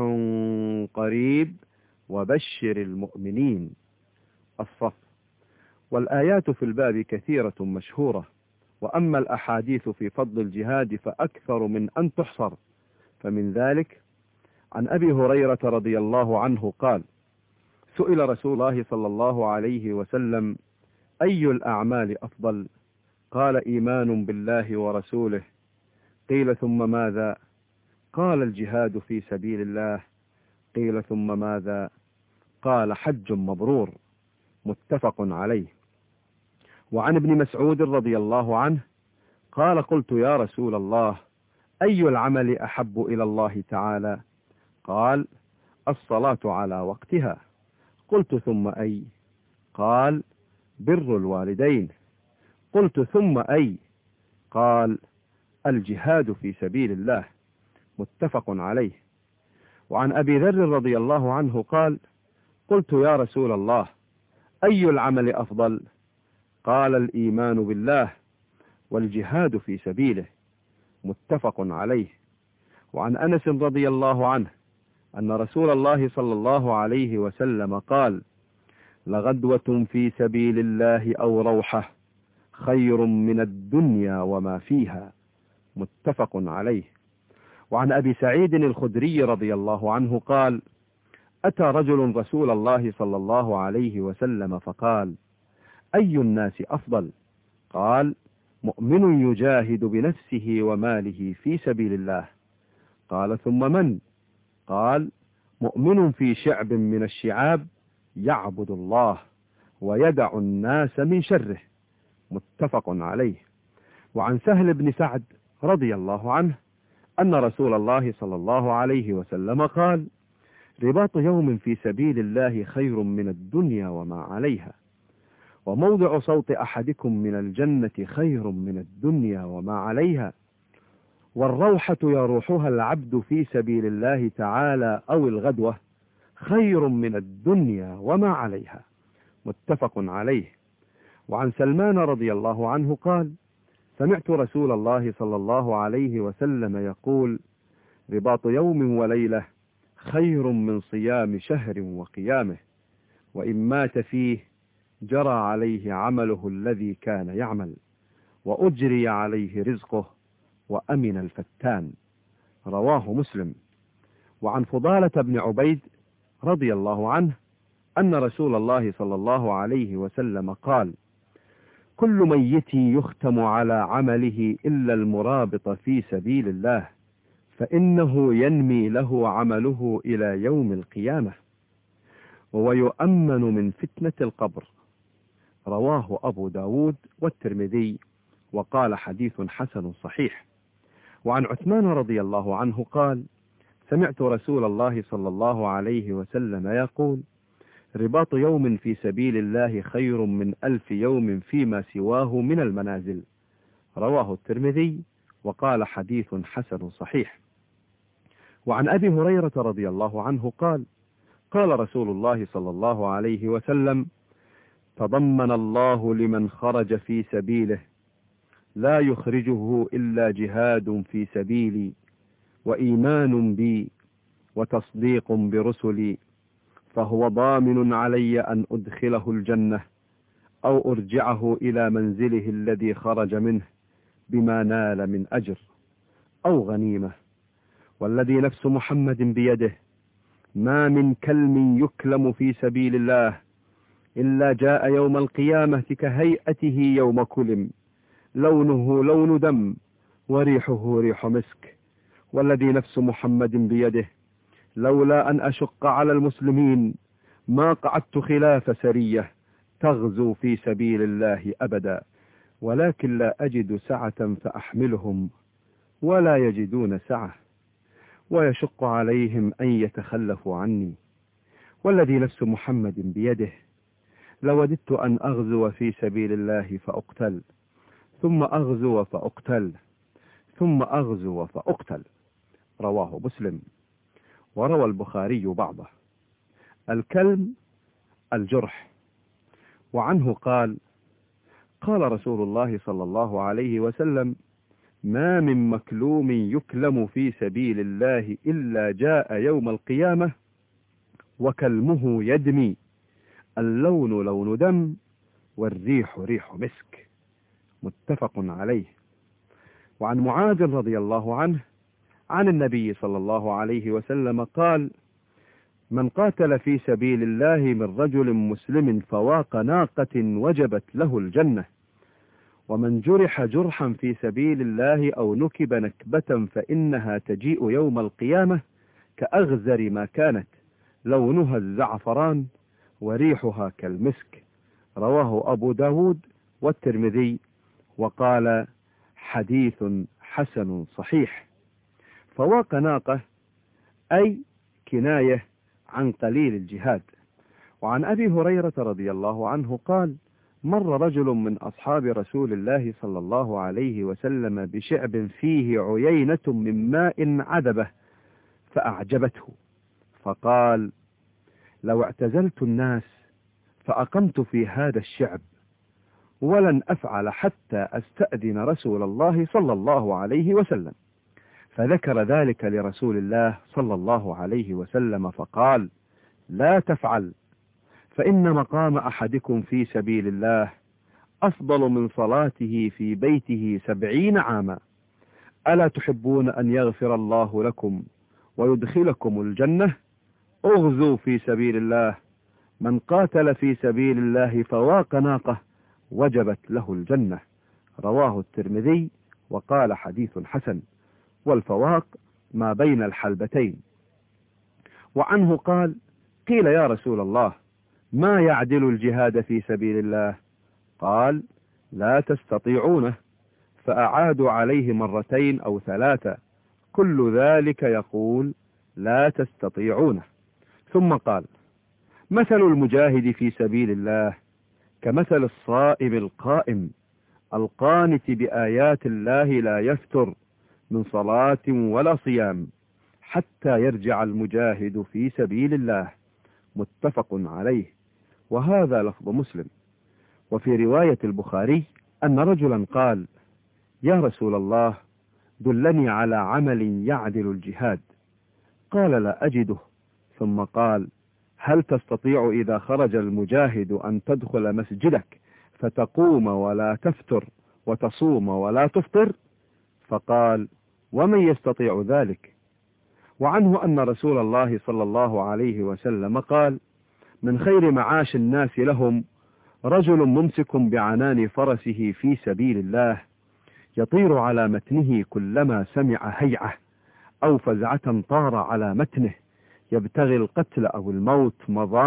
قريب وبشر المؤمنين. الصف. والآيات في الباب كثيرة مشهورة، وأما الأحاديث في فضل الجهاد فأكثر من أن تحصر، فمن ذلك عن أبي هريرة رضي الله عنه قال: سئل رسول الله صلى الله عليه وسلم: أي الأعمال أفضل؟ قال: إيمان بالله ورسوله. قيل: ثم ماذا؟ قال: الجهاد في سبيل الله. قيل: ثم ماذا؟ قال: حج مبرور. متفق عليه. وعن ابن مسعود رضي الله عنه قال: قلت يا رسول الله، أي العمل أحب إلى الله تعالى؟ قال: الصلاة على وقتها. قلت: ثم أي؟ قال: بر الوالدين. قلت: ثم أي؟ قال: الجهاد في سبيل الله. متفق عليه. وعن أبي ذر رضي الله عنه قال: قلت يا رسول الله، أي العمل أفضل؟ قال: الإيمان بالله والجهاد في سبيله. متفق عليه. وعن أنس رضي الله عنه أن رسول الله صلى الله عليه وسلم قال: لغدوة في سبيل الله أو روحة خير من الدنيا وما فيها. متفق عليه. وعن أبي سعيد الخدري رضي الله عنه قال: أتى رجل رسول الله صلى الله عليه وسلم فقال: أي الناس أفضل؟ قال: مؤمن يجاهد بنفسه وماله في سبيل الله. قال: ثم من؟ قال: مؤمن في شعب من الشعاب يعبد الله ويدع الناس من شره. متفق عليه. وعن سهل بن سعد رضي الله عنه أن رسول الله صلى الله عليه وسلم قال: رباط يوم في سبيل الله خير من الدنيا وما عليها، وموضع صوت أحدكم من الجنة خير من الدنيا وما عليها، والروحة يروحها العبد في سبيل الله تعالى أو الغدوة خير من الدنيا وما عليها. متفق عليه. وعن سلمان رضي الله عنه قال: سمعت رسول الله صلى الله عليه وسلم يقول: رباط يوم وليلة خير من صيام شهر وقيامه، وإن مات فيه جرى عليه عمله الذي كان يعمل، وأجري عليه رزقه، وأمن الفتان. رواه مسلم. وعن فضالة بن عبيد رضي الله عنه أن رسول الله صلى الله عليه وسلم قال: كل ميت يختم على عمله إلا المرابط في سبيل الله، فإنه ينمي له عمله إلى يوم القيامة، ويؤمن من فتنة القبر. رواه أبو داود والترمذي، وقال: حديث حسن صحيح. وعن عثمان رضي الله عنه قال: سمعت رسول الله صلى الله عليه وسلم يقول: رباط يوم في سبيل الله خير من ألف يوم فيما سواه من المنازل. رواه الترمذي، وقال: حديث حسن صحيح. وعن أبي هريرة رضي الله عنه قال: قال رسول الله صلى الله عليه وسلم: تضمن الله لمن خرج في سبيله لا يخرجه إلا جهاد في سبيلي، وإيمان بي، وتصديق برسلي، فهو ضامن علي أن أدخله الجنة أو أرجعه إلى منزله الذي خرج منه بما نال من أجر أو غنيمة. والذي نفس محمد بيده ما من كلم يكلم في سبيل الله إلا جاء يوم القيامة كهيئته يوم كلم، لونه لون دم، وريحه ريح مسك، والذي نفس محمد بيده لولا أن أشق على المسلمين ما قعدت خلاف سرية تغزو في سبيل الله أبدا، ولكن لا أجد سعة فأحملهم ولا يجدون سعة، ويشق عليهم أن يتخلفوا عني، والذي نفس محمد بيده لوددت أن أغزو في سبيل الله فأقتل، ثم أغزو فأقتل، ثم أغزو فأقتل. رواه مسلم. وروى البخاري بعضه. الكلم الجرح. وعنه قال: قال رسول الله صلى الله عليه وسلم: ما من مكلوم يكلم في سبيل الله إلا جاء يوم القيامة وكلمه يدمي، اللون لون دم، والريح ريح مسك. متفق عليه. وعن معاذ رضي الله عنه عن النبي صلى الله عليه وسلم قال: من قاتل في سبيل الله من رجل مسلم فواق ناقة وجبت له الجنة، ومن جرح جرحا في سبيل الله أو نكب نكبة فإنها تجيء يوم القيامة كأغزر ما كانت، لونها الزعفران وريحها كالمسك. رواه أبو داود والترمذي، وقال: حديث حسن صحيح. فواق ناقة أي كناية عن قليل الجهاد. وعن أبي هريرة رضي الله عنه قال: مر رجل من أصحاب رسول الله صلى الله عليه وسلم بشعب فيه عيينة من ماء عذبة فأعجبته، فقال: لو اعتزلت الناس فأقمت في هذا الشعب ولن أفعل حتى أستأذن رسول الله صلى الله عليه وسلم. فذكر ذلك لرسول الله صلى الله عليه وسلم فقال: لا تفعل، فإن مقام أحدكم في سبيل الله أفضل من صلاته في بيته سبعين عاما. ألا تحبون أن يغفر الله لكم ويدخلكم الجنة؟ اغزوا في سبيل الله. من قاتل في سبيل الله فواق ناقة وجبت له الجنة. رواه الترمذي وقال: حديث حسن. والفواق ما بين الحلبتين. وعنه قال: قيل يا رسول الله، ما يعدل الجهاد في سبيل الله؟ قال: لا تستطيعونه. فأعادوا عليه مرتين أو ثلاثة، كل ذلك يقول: لا تستطيعونه. ثم قال: مثل المجاهد في سبيل الله كمثل الصائم القائم القانت بآيات الله لا يفتر من صلاة ولا صيام حتى يرجع المجاهد في سبيل الله. متفق عليه. وهذا لفظ مسلم. وفي رواية البخاري أن رجلا قال: يا رسول الله، دلني على عمل يعدل الجهاد. قال: لا أجده. ثم قال: هل تستطيع إذا خرج المجاهد أن تدخل مسجدك فتقوم ولا تفتر وتصوم ولا تفطر؟ فقال: ومن يستطيع ذلك؟ وعنه أن رسول الله صلى الله عليه وسلم قال: من خير معاش الناس لهم رجل ممسك بعنان فرسه في سبيل الله، يطير على متنه كلما سمع هيعة أو فزعة طار على متنه، يبتغي القتل أو الموت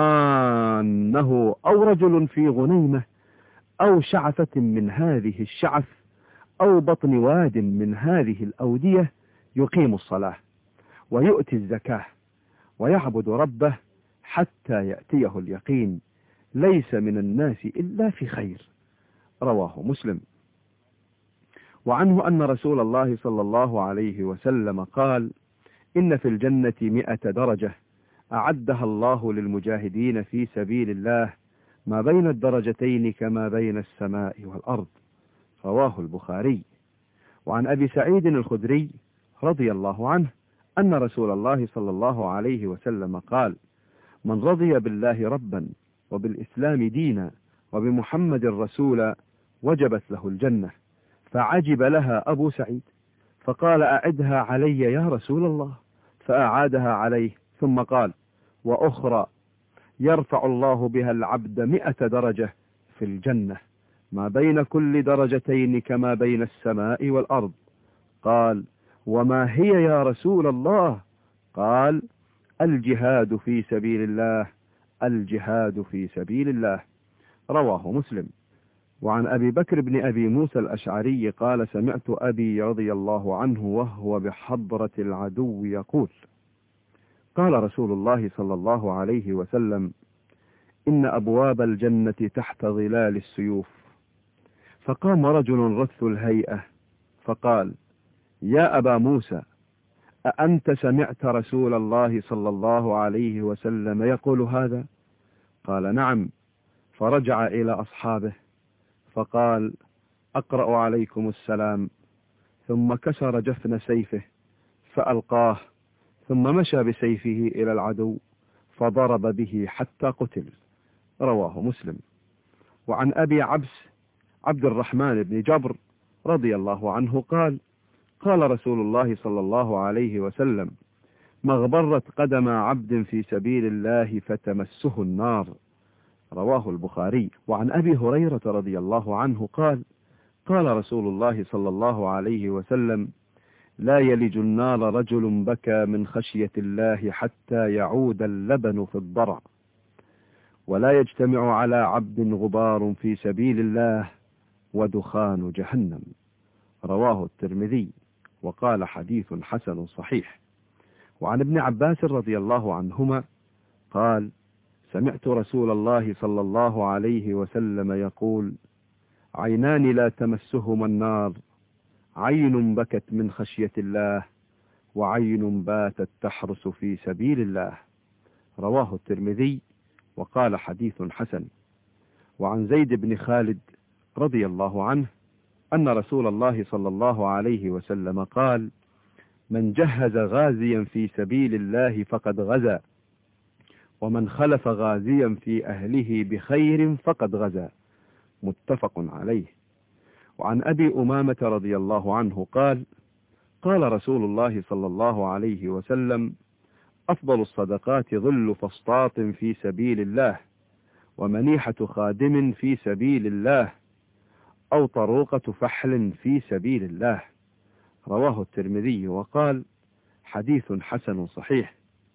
مظانه، أو رجل في غنيمة أو شعفة من هذه الشعف أو بطن واد من هذه الأودية، يقيم الصلاة ويؤتي الزكاة ويعبد ربه حتى يأتيه اليقين، ليس من الناس إلا في خير. رواه مسلم. وعنه أن رسول الله صلى الله عليه وسلم قال: إن في الجنة مئة درجة أعدها الله للمجاهدين في سبيل الله، ما بين الدرجتين كما بين السماء والأرض. رواه البخاري. وعن أبي سعيد الخدري رضي الله عنه أن رسول الله صلى الله عليه وسلم قال: من رضي بالله ربا وبالإسلام دينا وبمحمد رسولا وجبت له الجنة. فعجب لها أبو سعيد فقال: أعدها علي يا رسول الله. فأعادها عليه ثم قال: وأخرى يرفع الله بها العبد مئة درجة في الجنة، ما بين كل درجتين كما بين السماء والأرض. قال: وما هي يا رسول الله؟ قال: الجهاد في سبيل الله، الجهاد في سبيل الله. رواه مسلم. وعن أبي بكر بن أبي موسى الأشعري قال: سمعت أبي رضي الله عنه وهو بحضرة العدو يقول: قال رسول الله صلى الله عليه وسلم: إن أبواب الجنة تحت ظلال السيوف. فقام رجل رث الهيئة فقال: يا أبا موسى، أأنت سمعت رسول الله صلى الله عليه وسلم يقول هذا؟ قال: نعم. فرجع إلى أصحابه فقال: أقرأ عليكم السلام. ثم كسر جفن سيفه فألقاه، ثم مشى بسيفه إلى العدو فضرب به حتى قتل. رواه مسلم. وعن أبي عبس عبد الرحمن بن جبر رضي الله عنه قال: قال رسول الله صلى الله عليه وسلم: ما اغبرت قدم عبد في سبيل الله فتمسه النار. رواه البخاري. وعن أبي هريرة رضي الله عنه قال: قال رسول الله صلى الله عليه وسلم: لا يلج النار رجل بكى من خشية الله حتى يعود اللبن في الضرع، ولا يجتمع على عبد غبار في سبيل الله ودخان جهنم. رواه الترمذي وقال: حديث حسن صحيح. وعن ابن عباس رضي الله عنهما قال: سمعت رسول الله صلى الله عليه وسلم يقول: عينان لا تمسهما النار، عين بكت من خشية الله، وعين باتت تحرس في سبيل الله. رواه الترمذي وقال: حديث حسن. وعن زيد بن خالد رضي الله عنه أن رسول الله صلى الله عليه وسلم قال: من جهز غازيا في سبيل الله فقد غزا، ومن خلف غازيا في أهله بخير فقد غزا. متفق عليه. وعن أبي أمامة رضي الله عنه قال: قال رسول الله صلى الله عليه وسلم: أفضل الصدقات ظل فسطاط في سبيل الله، ومنيحة خادم في سبيل الله، أو طروقة فحل في سبيل الله. رواه الترمذي وقال: حديث حسن صحيح.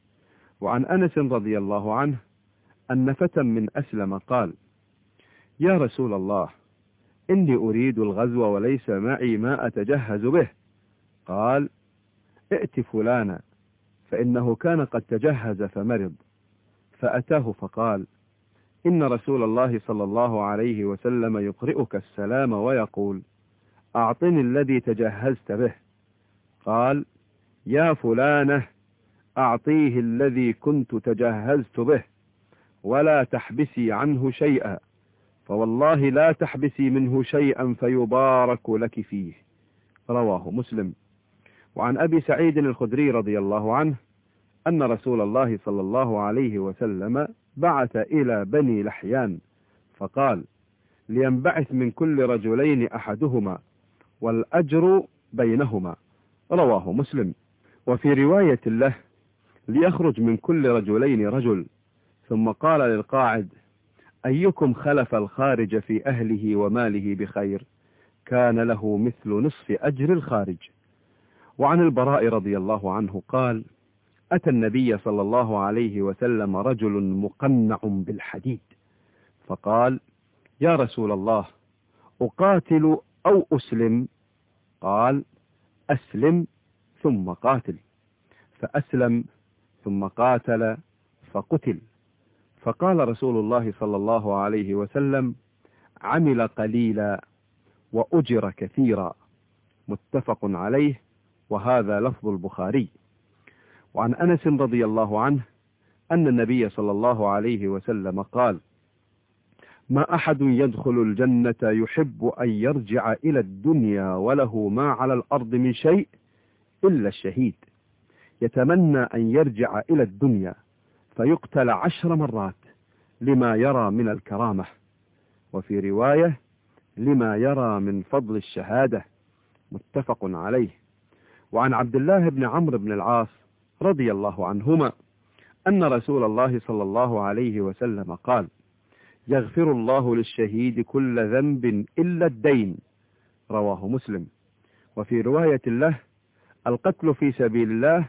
وعن أنس رضي الله عنه أن فتى من أسلم قال: يا رسول الله، إني أريد الغزو وليس معي ما أتجهز به. قال: ائت فلانا، فإنه كان قد تجهز فمرض. فأتاه فقال: إن رسول الله صلى الله عليه وسلم يقرئك السلام ويقول: أعطني الذي تجهزت به. قال: يا فلانة، أعطيه الذي كنت تجهزت به، ولا تحبسي عنه شيئا، فوالله لا تحبسي منه شيئا فيبارك لك فيه. رواه مسلم. وعن أبي سعيد الخدري رضي الله عنه أن رسول الله صلى الله عليه وسلم بعث إلى بني لحيان فقال: لينبعث من كل رجلين أحدهما والأجر بينهما. رواه مسلم. وفي رواية له: ليخرج من كل رجلين رجل. ثم قال للقاعد: أيكم خلف الخارج في أهله وماله بخير كان له مثل نصف أجر الخارج. وعن البراء رضي الله عنه قال: أتى النبي صلى الله عليه وسلم رجل مقنع بالحديد فقال: يا رسول الله، أقاتل أو أسلم؟ قال: أسلم ثم قاتل. فأسلم ثم قاتل فقتل. فقال رسول الله صلى الله عليه وسلم: عمل قليلا وأجر كثيرا. متفق عليه، وهذا لفظ البخاري. وعن أنس رضي الله عنه أن النبي صلى الله عليه وسلم قال: ما أحد يدخل الجنة يحب أن يرجع إلى الدنيا وله ما على الأرض من شيء إلا الشهيد، يتمنى أن يرجع إلى الدنيا فيقتل عشر مرات لما يرى من الكرامة، وفي رواية: لما يرى من فضل الشهادة. متفق عليه. وعن عبد الله بن عمرو بن العاص رضي الله عنهما أن رسول الله صلى الله عليه وسلم قال: يغفر الله للشهيد كل ذنب إلا الدين. رواه مسلم. وفي رواية له: القتل في سبيل الله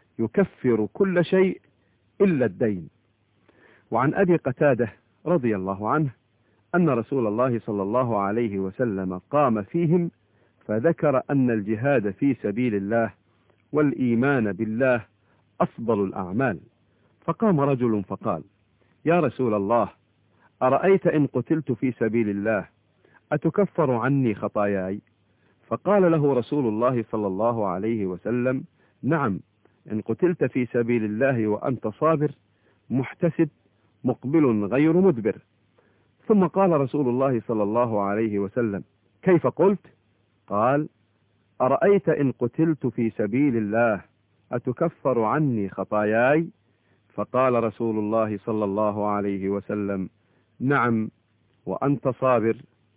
يكفر كل شيء إلا الدين. وعن أبي قتادة رضي الله عنه أن رسول الله صلى الله عليه وسلم قام فيهم فذكر أن الجهاد في سبيل الله والإيمان بالله أفضل الأعمال، فقام رجل فقال: يا رسول الله، أرأيت إن قتلت في سبيل الله أتكفر عني خطاياي؟ فقال له رسول الله صلى الله عليه وسلم: نعم، إن قتلت في سبيل الله وأنت صابر محتسب مقبل غير مدبر. ثم قال رسول الله صلى الله عليه وسلم: كيف قلت؟ قال: أرأيت إن قتلت في سبيل الله أتكفر عني خطاياي؟ فقال رسول الله صلى الله عليه وسلم: نعم، وأنت صابر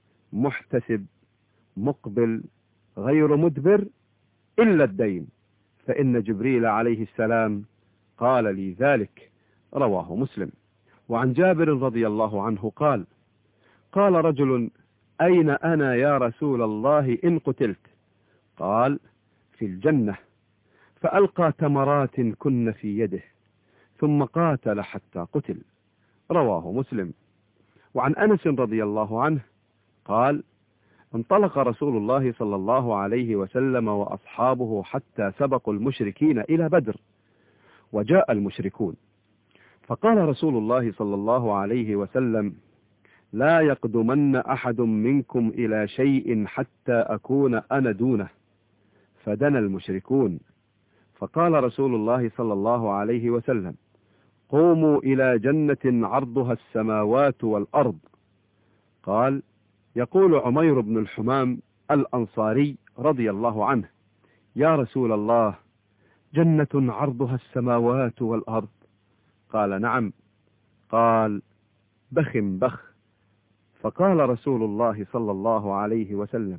محتسب مقبل غير مدبر إلا الدين، فإن جبريل عليه السلام قال لي ذلك. رواه مسلم. وعن جابر رضي الله عنه قال: قال رجل: أين أنا يا رسول الله إن قتلت؟ قال: في الجنة. فألقى تمرات كن في يده ثم قاتل حتى قتل. رواه مسلم. وعن أنس رضي الله عنه قال: انطلق رسول الله صلى الله عليه وسلم وأصحابه حتى سبقوا المشركين إلى بدر، وجاء المشركون، فقال رسول الله صلى الله عليه وسلم: لا يقدمن أحد منكم إلى شيء حتى أكون أنا دونه. فدنا المشركون، فقال رسول الله صلى الله عليه وسلم: قوموا إلى جنة عرضها السماوات والأرض. قال: يقول عمير بن الحمام الأنصاري رضي الله عنه: يا رسول الله، جنة عرضها السماوات والأرض؟ قال: نعم. قال: بخ بخ. فقال رسول الله صلى الله عليه وسلم: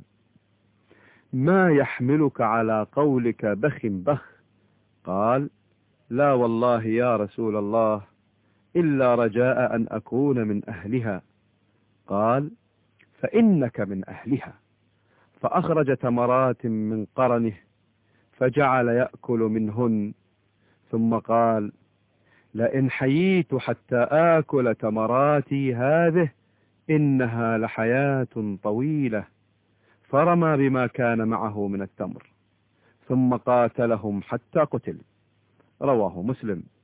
ما يحملك على قولك بخ بخ؟ قال: لا والله يا رسول الله، إلا رجاء أن أكون من أهلها. قال: فإنك من أهلها. فأخرج تمرات من قرنه فجعل يأكل منهن، ثم قال: لئن حييت حتى آكل تمراتي هذه إنها لحياة طويلة. فرمى بما كان معه من التمر ثم قاتلهم حتى قتل. رواه مسلم.